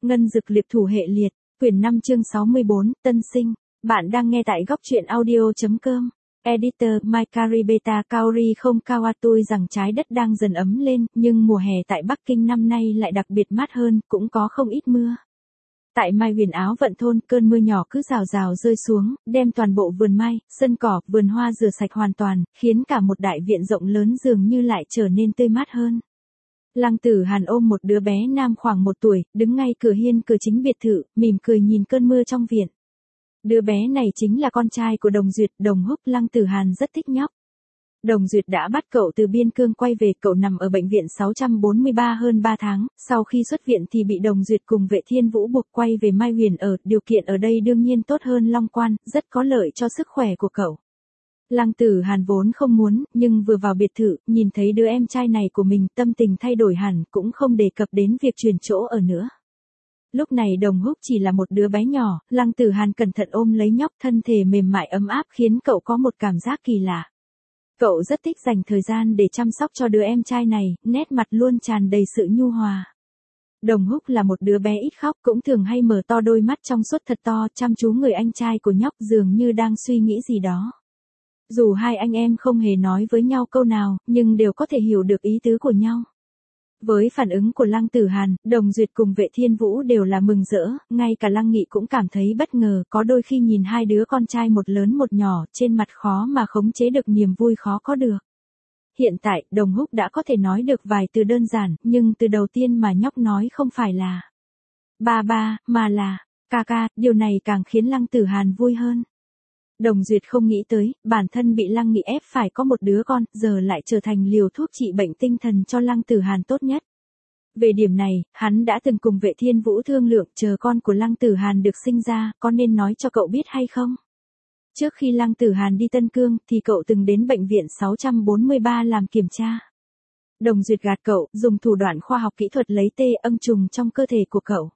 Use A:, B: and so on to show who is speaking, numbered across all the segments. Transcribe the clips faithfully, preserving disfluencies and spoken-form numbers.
A: Ngân dực liệp thủ hệ liệt, quyển năm chương sáu mươi bốn, tân sinh. Bạn đang nghe tại góc truyện audio.com. Editor Maikari Beta Kaori không Kawatui rằng trái đất đang dần ấm lên, nhưng mùa hè tại Bắc Kinh năm nay lại đặc biệt mát hơn, cũng có không ít mưa. Tại Mai Huyền Áo Vận thôn, cơn mưa nhỏ cứ rào rào rơi xuống, đem toàn bộ vườn mai, sân cỏ, vườn hoa rửa sạch hoàn toàn, khiến cả một đại viện rộng lớn dường như lại trở nên tươi mát hơn. Lăng Tử Hàn ôm một đứa bé nam khoảng một tuổi, đứng ngay cửa hiên cửa chính biệt thự, mỉm cười nhìn cơn mưa trong viện. Đứa bé này chính là con trai của Đồng Duyệt, Đồng Húc. Lăng Tử Hàn rất thích nhóc. Đồng Duyệt đã bắt cậu từ biên cương quay về, cậu nằm ở bệnh viện sáu trăm bốn mươi ba hơn ba tháng, sau khi xuất viện thì bị Đồng Duyệt cùng Vệ Thiên Vũ buộc quay về Mai Huyền ở, điều kiện ở đây đương nhiên tốt hơn Long Quan, rất có lợi cho sức khỏe của cậu. Lăng Tử Hàn vốn không muốn, nhưng vừa vào biệt thự, nhìn thấy đứa em trai này của mình, tâm tình thay đổi hẳn, cũng không đề cập đến việc chuyển chỗ ở nữa. Lúc này Đồng Húc chỉ là một đứa bé nhỏ, Lăng Tử Hàn cẩn thận ôm lấy nhóc, thân thể mềm mại ấm áp khiến cậu có một cảm giác kỳ lạ. Cậu rất thích dành thời gian để chăm sóc cho đứa em trai này, nét mặt luôn tràn đầy sự nhu hòa. Đồng Húc là một đứa bé ít khóc, cũng thường hay mở to đôi mắt trong suốt thật to, chăm chú người anh trai của nhóc, dường như đang suy nghĩ gì đó. Dù hai anh em không hề nói với nhau câu nào, nhưng đều có thể hiểu được ý tứ của nhau. Với phản ứng của Lăng Tử Hàn, Đồng Duyệt cùng Vệ Thiên Vũ đều là mừng rỡ, ngay cả Lăng Nghị cũng cảm thấy bất ngờ, có đôi khi nhìn hai đứa con trai một lớn một nhỏ, trên mặt khó mà khống chế được niềm vui khó có được. Hiện tại, Đồng Húc đã có thể nói được vài từ đơn giản, nhưng từ đầu tiên mà nhóc nói không phải là ba ba, mà là ca ca, điều này càng khiến Lăng Tử Hàn vui hơn. Đồng Duyệt không nghĩ tới, bản thân bị Lăng Nghị ép phải có một đứa con, giờ lại trở thành liều thuốc trị bệnh tinh thần cho Lăng Tử Hàn tốt nhất. Về điểm này, hắn đã từng cùng Vệ Thiên Vũ thương lượng, chờ con của Lăng Tử Hàn được sinh ra, có nên nói cho cậu biết hay không? Trước khi Lăng Tử Hàn đi Tân Cương, thì cậu từng đến bệnh viện sáu trăm bốn mươi ba làm kiểm tra. Đồng Duyệt gạt cậu, dùng thủ đoạn khoa học kỹ thuật lấy tê âm trùng trong cơ thể của cậu.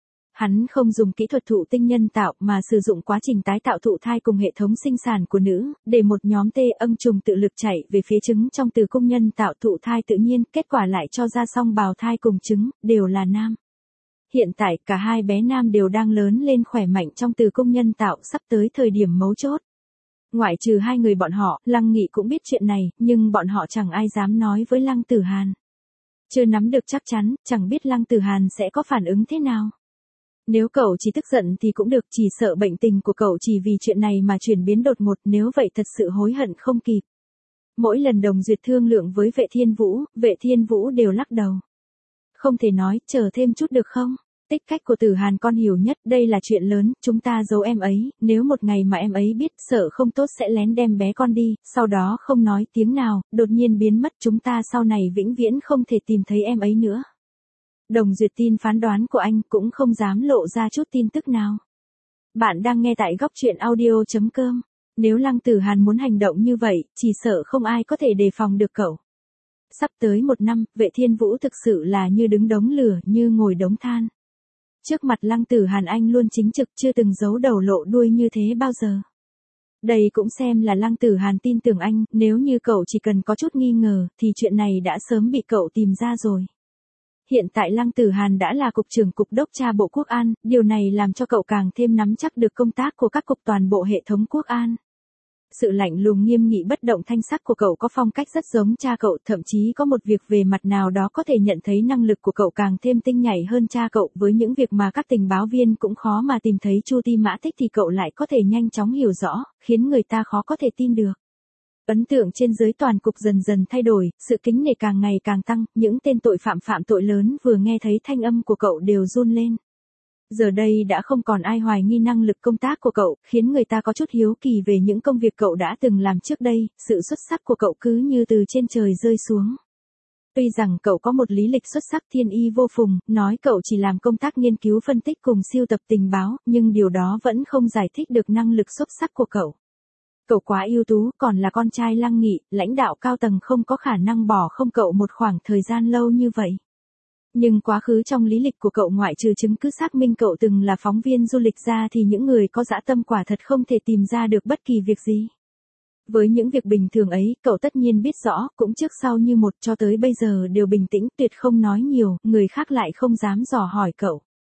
A: Hắn không dùng kỹ thuật thụ tinh nhân tạo mà sử dụng quá trình tái tạo thụ thai cùng hệ thống sinh sản của nữ, để một nhóm tê âm trùng tự lực chạy về phía trứng trong tử cung nhân tạo thụ thai tự nhiên, kết quả lại cho ra song bào thai cùng trứng, đều là nam. Hiện tại cả hai bé nam đều đang lớn lên khỏe mạnh trong tử cung nhân tạo, sắp tới thời điểm mấu chốt. Ngoại trừ hai người bọn họ, Lăng Nghị cũng biết chuyện này, nhưng bọn họ chẳng ai dám nói với Lăng Tử Hàn. Chưa nắm được chắc chắn, chẳng biết Lăng Tử Hàn sẽ có phản ứng thế nào. Nếu cậu chỉ tức giận thì cũng được, chỉ sợ bệnh tình của cậu chỉ vì chuyện này mà chuyển biến đột ngột, nếu vậy thật sự hối hận không kịp. Mỗi lần Đồng Duyệt thương lượng với Vệ Thiên Vũ, Vệ Thiên Vũ đều lắc đầu. Không thể nói, chờ thêm chút được không? Tích cách của Tử Hàn con hiểu nhất, đây là chuyện lớn, chúng ta giấu em ấy, nếu một ngày mà em ấy biết, sợ không tốt sẽ lén đem bé con đi, sau đó không nói tiếng nào, đột nhiên biến mất, chúng ta sau này vĩnh viễn không thể tìm thấy em ấy nữa. Đồng Duyệt tin phán đoán của anh, cũng không dám lộ ra chút tin tức nào. Bạn đang nghe tại góc truyện audio.com. Nếu Lăng Tử Hàn muốn hành động như vậy, chỉ sợ không ai có thể đề phòng được cậu. Sắp tới một năm, Vệ Thiên Vũ thực sự là như đứng đống lửa, như ngồi đống than. Trước mặt Lăng Tử Hàn anh luôn chính trực, chưa từng giấu đầu lộ đuôi như thế bao giờ. Đây cũng xem là Lăng Tử Hàn tin tưởng anh, nếu như cậu chỉ cần có chút nghi ngờ, thì chuyện này đã sớm bị cậu tìm ra rồi. Hiện tại Lăng Tử Hàn đã là cục trưởng cục đốc tra Bộ Quốc an, điều này làm cho cậu càng thêm nắm chắc được công tác của các cục toàn bộ hệ thống Quốc an. Sự lạnh lùng nghiêm nghị bất động thanh sắc của cậu có phong cách rất giống cha cậu, thậm chí có một việc về mặt nào đó có thể nhận thấy năng lực của cậu càng thêm tinh nhạy hơn cha cậu, với những việc mà các tình báo viên cũng khó mà tìm thấy Chu Ti Mã thích thì cậu lại có thể nhanh chóng hiểu rõ, khiến người ta khó có thể tin được. Ấn tượng trên dưới toàn cục dần dần thay đổi, sự kính nể càng ngày càng tăng, những tên tội phạm phạm tội lớn vừa nghe thấy thanh âm của cậu đều run lên. Giờ đây đã không còn ai hoài nghi năng lực công tác của cậu, khiến người ta có chút hiếu kỳ về những công việc cậu đã từng làm trước đây, sự xuất sắc của cậu cứ như từ trên trời rơi xuống. Tuy rằng cậu có một lý lịch xuất sắc thiên y vô phùng, nói cậu chỉ làm công tác nghiên cứu phân tích cùng siêu tập tình báo, nhưng điều đó vẫn không giải thích được năng lực xuất sắc của cậu. Cậu quá ưu tú, còn là con trai Lăng Nghị, lãnh đạo cao tầng không có khả năng bỏ không cậu một khoảng thời gian lâu như vậy. Nhưng quá khứ trong lý lịch của cậu ngoại trừ chứng cứ xác minh cậu từng là phóng viên du lịch ra thì những người có dã tâm quả thật không thể tìm ra được bất kỳ việc gì. Với những việc bình thường ấy, cậu tất nhiên biết rõ, cũng trước sau như một, cho tới bây giờ đều bình tĩnh, tuyệt không nói nhiều, người khác lại không dám dò hỏi cậu.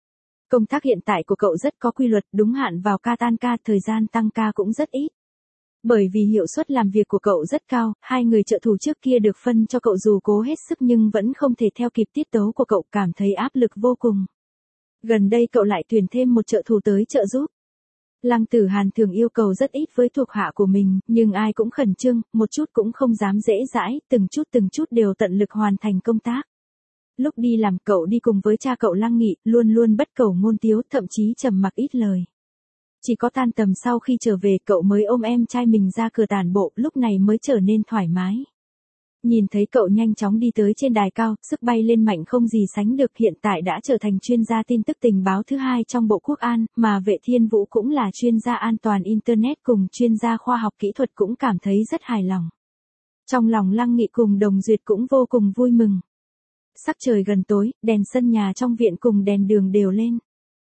A: Công tác hiện tại của cậu rất có quy luật, đúng hạn vào ca tan ca, thời gian tăng ca cũng rất ít. Bởi vì hiệu suất làm việc của cậu rất cao, hai người trợ thủ trước kia được phân cho cậu dù cố hết sức nhưng vẫn không thể theo kịp tiết tấu của cậu, cảm thấy áp lực vô cùng. Gần đây cậu lại tuyển thêm một trợ thủ tới trợ giúp. Lăng Tử Hàn thường yêu cầu rất ít với thuộc hạ của mình, nhưng ai cũng khẩn trương, một chút cũng không dám dễ dãi, từng chút từng chút đều tận lực hoàn thành công tác. Lúc đi làm cậu đi cùng với cha cậu Lăng Nghị, luôn luôn bất cầu ngôn tiếu, thậm chí trầm mặc ít lời. Chỉ có tan tầm sau khi trở về cậu mới ôm em trai mình ra cửa tản bộ, lúc này mới trở nên thoải mái. Nhìn thấy cậu nhanh chóng đi tới trên đài cao, sức bay lên mạnh không gì sánh được, hiện tại đã trở thành chuyên gia tin tức tình báo thứ hai trong Bộ Quốc an, mà Vệ Thiên Vũ cũng là chuyên gia an toàn Internet cùng chuyên gia khoa học kỹ thuật, cũng cảm thấy rất hài lòng. Trong lòng Lăng Nghị cùng Đồng Duyệt cũng vô cùng vui mừng. Sắc trời gần tối, đèn sân nhà trong viện cùng đèn đường đều lên.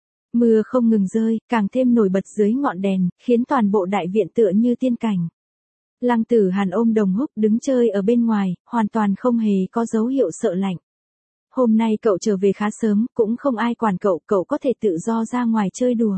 A: Mưa không ngừng rơi, càng thêm nổi bật dưới ngọn đèn, khiến toàn bộ đại viện tựa như tiên cảnh. Lăng Tử Hàn ôm Đồng Húc đứng chơi ở bên ngoài, hoàn toàn không hề có dấu hiệu sợ lạnh. Hôm nay cậu trở về khá sớm, cũng không ai quản cậu, cậu có thể tự do ra ngoài chơi đùa.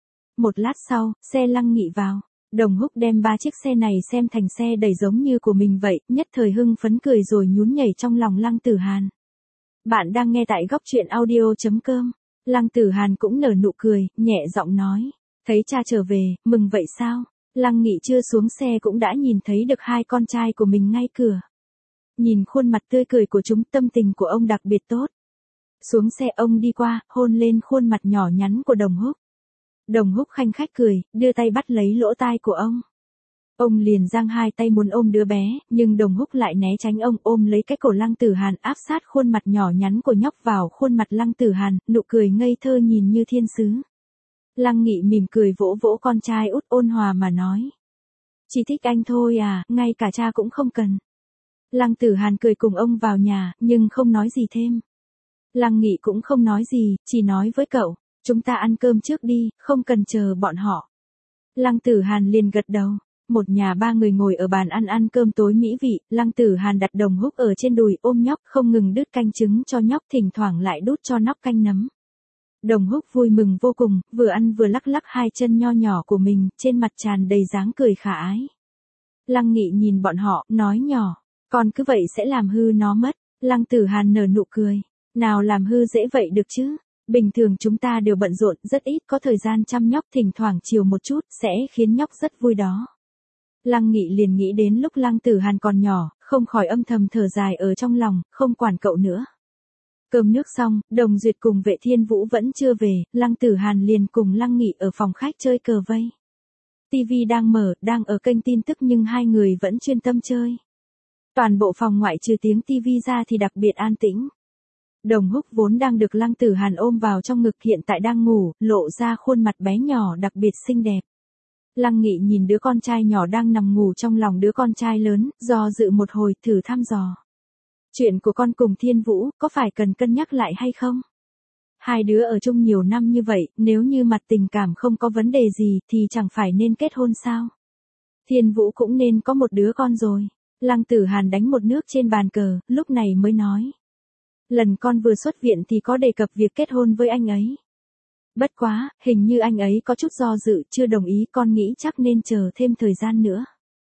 A: Một lát sau, xe Lăng Nghị vào. Đồng Húc đem ba chiếc xe này xem thành xe đẩy giống như của mình vậy, nhất thời hưng phấn cười rồi nhún nhảy trong lòng Lăng Tử Hàn. Bạn đang nghe tại góc truyện audio chấm com. Lăng Tử Hàn cũng nở nụ cười, nhẹ giọng nói. Thấy cha trở về, mừng vậy sao? Lăng Nghị chưa xuống xe cũng đã nhìn thấy được hai con trai của mình ngay cửa. Nhìn khuôn mặt tươi cười của chúng, tâm tình của ông đặc biệt tốt. Xuống xe ông đi qua, hôn lên khuôn mặt nhỏ nhắn của Đồng Húc. Đồng Húc khanh khách cười, đưa tay bắt lấy lỗ tai của ông. Ông liền giang hai tay muốn ôm đứa bé, nhưng Đồng Húc lại né tránh ông, ôm lấy cái cổ Lăng Tử Hàn, áp sát khuôn mặt nhỏ nhắn của nhóc vào khuôn mặt Lăng Tử Hàn, nụ cười ngây thơ nhìn như thiên sứ. Lăng Nghị mỉm cười vỗ vỗ con trai út, ôn hòa mà nói. Chỉ thích anh thôi à, ngay cả cha cũng không cần. Lăng Tử Hàn cười cùng ông vào nhà, nhưng không nói gì thêm. Lăng Nghị cũng không nói gì, chỉ nói với cậu, chúng ta ăn cơm trước đi, không cần chờ bọn họ. Lăng Tử Hàn liền gật đầu. Một nhà ba người ngồi ở bàn ăn ăn cơm tối mỹ vị, Lăng Tử Hàn đặt Đồng Húc ở trên đùi ôm nhóc, không ngừng đút canh trứng cho nhóc, thỉnh thoảng lại đút cho nhóc canh nấm. Đồng Húc vui mừng vô cùng, vừa ăn vừa lắc lắc hai chân nho nhỏ của mình, trên mặt tràn đầy dáng cười khả ái. Lăng Nghị nhìn bọn họ, nói nhỏ, con cứ vậy sẽ làm hư nó mất. Lăng Tử Hàn nở nụ cười, nào làm hư dễ vậy được chứ, bình thường chúng ta đều bận rộn, rất ít có thời gian chăm nhóc, thỉnh thoảng chiều một chút, sẽ khiến nhóc rất vui đó. Lăng Nghị liền nghĩ đến lúc Lăng Tử Hàn còn nhỏ, không khỏi âm thầm thở dài ở trong lòng, không quản cậu nữa. Cơm nước xong, Đồng Duyệt cùng Vệ Thiên Vũ vẫn chưa về, Lăng Tử Hàn liền cùng Lăng Nghị ở phòng khách chơi cờ vây. ti vi đang mở, đang ở kênh tin tức nhưng hai người vẫn chuyên tâm chơi. Toàn bộ phòng ngoại trừ tiếng ti vi ra thì đặc biệt an tĩnh. Đồng Húc vốn đang được Lăng Tử Hàn ôm vào trong ngực hiện tại đang ngủ, lộ ra khuôn mặt bé nhỏ đặc biệt xinh đẹp. Lăng Nghị nhìn đứa con trai nhỏ đang nằm ngủ trong lòng đứa con trai lớn, do dự một hồi, thử thăm dò. Chuyện của con cùng Thiên Vũ, có phải cần cân nhắc lại hay không? Hai đứa ở chung nhiều năm như vậy, nếu như mặt tình cảm không có vấn đề gì, thì chẳng phải nên kết hôn sao? Thiên Vũ cũng nên có một đứa con rồi. Lăng Tử Hàn đánh một nước trên bàn cờ, lúc này mới nói. Lần con vừa xuất viện thì có đề cập việc kết hôn với anh ấy. Bất quá, hình như anh ấy có chút do dự, chưa đồng ý, con nghĩ chắc nên chờ thêm thời gian nữa.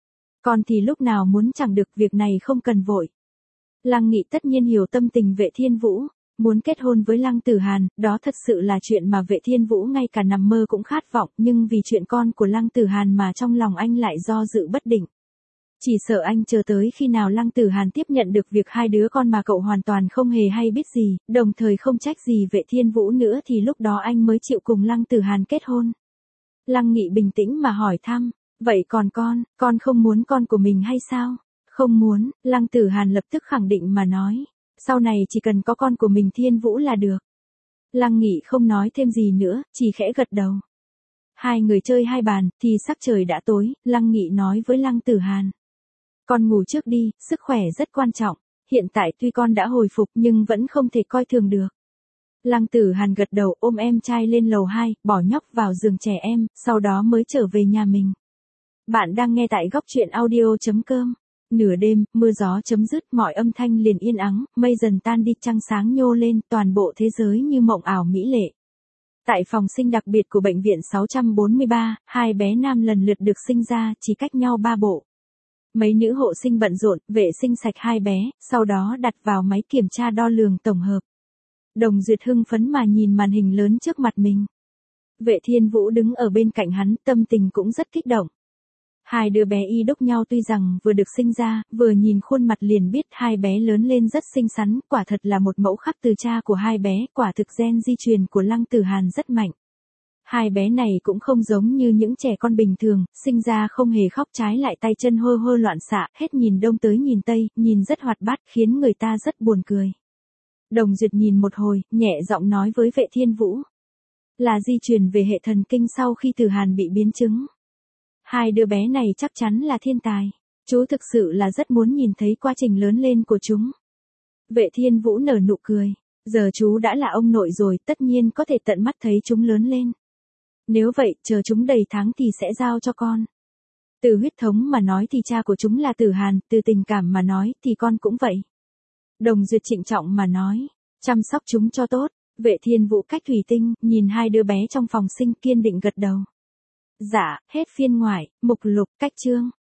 A: Con thì lúc nào muốn chẳng được, việc này không cần vội. Lăng Nghị tất nhiên hiểu tâm tình Vệ Thiên Vũ, muốn kết hôn với Lăng Tử Hàn, đó thật sự là chuyện mà Vệ Thiên Vũ ngay cả nằm mơ cũng khát vọng, nhưng vì chuyện con của Lăng Tử Hàn mà trong lòng anh lại do dự bất định. Chỉ sợ anh chờ tới khi nào Lăng Tử Hàn tiếp nhận được việc hai đứa con mà cậu hoàn toàn không hề hay biết gì, đồng thời không trách gì Vệ Thiên Vũ nữa thì lúc đó anh mới chịu cùng Lăng Tử Hàn kết hôn. Lăng Nghị bình tĩnh mà hỏi thăm, vậy còn con, con không muốn con của mình hay sao? Không muốn, Lăng Tử Hàn lập tức khẳng định mà nói, sau này chỉ cần có con của mình Thiên Vũ là được. Lăng Nghị không nói thêm gì nữa, chỉ khẽ gật đầu. Hai người chơi hai bàn, thì sắc trời đã tối, Lăng Nghị nói với Lăng Tử Hàn. Con ngủ trước đi, sức khỏe rất quan trọng, hiện tại tuy con đã hồi phục nhưng vẫn không thể coi thường được. Lăng Tử Hàn gật đầu ôm em trai lên lầu hai, bỏ nhóc vào giường trẻ em, sau đó mới trở về nhà mình. Bạn đang nghe tại góc truyện audio chấm com. Nửa đêm, mưa gió chấm dứt, mọi âm thanh liền yên ắng, mây dần tan đi, trăng sáng nhô lên, toàn bộ thế giới như mộng ảo mỹ lệ. Tại phòng sinh đặc biệt của bệnh viện sáu trăm bốn mươi ba, hai bé nam lần lượt được sinh ra, chỉ cách nhau ba bộ. Mấy nữ hộ sinh bận rộn, vệ sinh sạch hai bé, sau đó đặt vào máy kiểm tra đo lường tổng hợp. Đồng Duyệt hưng phấn mà nhìn màn hình lớn trước mặt mình. Vệ Thiên Vũ đứng ở bên cạnh hắn, tâm tình cũng rất kích động. Hai đứa bé y đúc nhau, tuy rằng vừa được sinh ra, vừa nhìn khuôn mặt liền biết hai bé lớn lên rất xinh xắn, quả thật là một mẫu khắc từ cha của hai bé, quả thực gen di truyền của Lăng Tử Hàn rất mạnh. Hai bé này cũng không giống như những trẻ con bình thường, sinh ra không hề khóc, trái lại tay chân hơ hơ loạn xạ, hết nhìn đông tới nhìn tây, nhìn rất hoạt bát, khiến người ta rất buồn cười. Đồng Duyệt nhìn một hồi, nhẹ giọng nói với Vệ Thiên Vũ. Là di truyền về hệ thần kinh sau khi Tử Hàn bị biến chứng. Hai đứa bé này chắc chắn là thiên tài. Chú thực sự là rất muốn nhìn thấy quá trình lớn lên của chúng. Vệ Thiên Vũ nở nụ cười. Giờ chú đã là ông nội rồi, tất nhiên có thể tận mắt thấy chúng lớn lên. Nếu vậy, chờ chúng đầy tháng thì sẽ giao cho con. Từ huyết thống mà nói thì cha của chúng là Tử Hàn, từ tình cảm mà nói thì con cũng vậy. Đồng Duyệt trịnh trọng mà nói. Chăm sóc chúng cho tốt. Vệ Thiên Vũ cách thủy tinh, nhìn hai đứa bé trong phòng sinh, kiên định gật đầu. Dạ, hết phiên ngoại, mục lục, cách chương.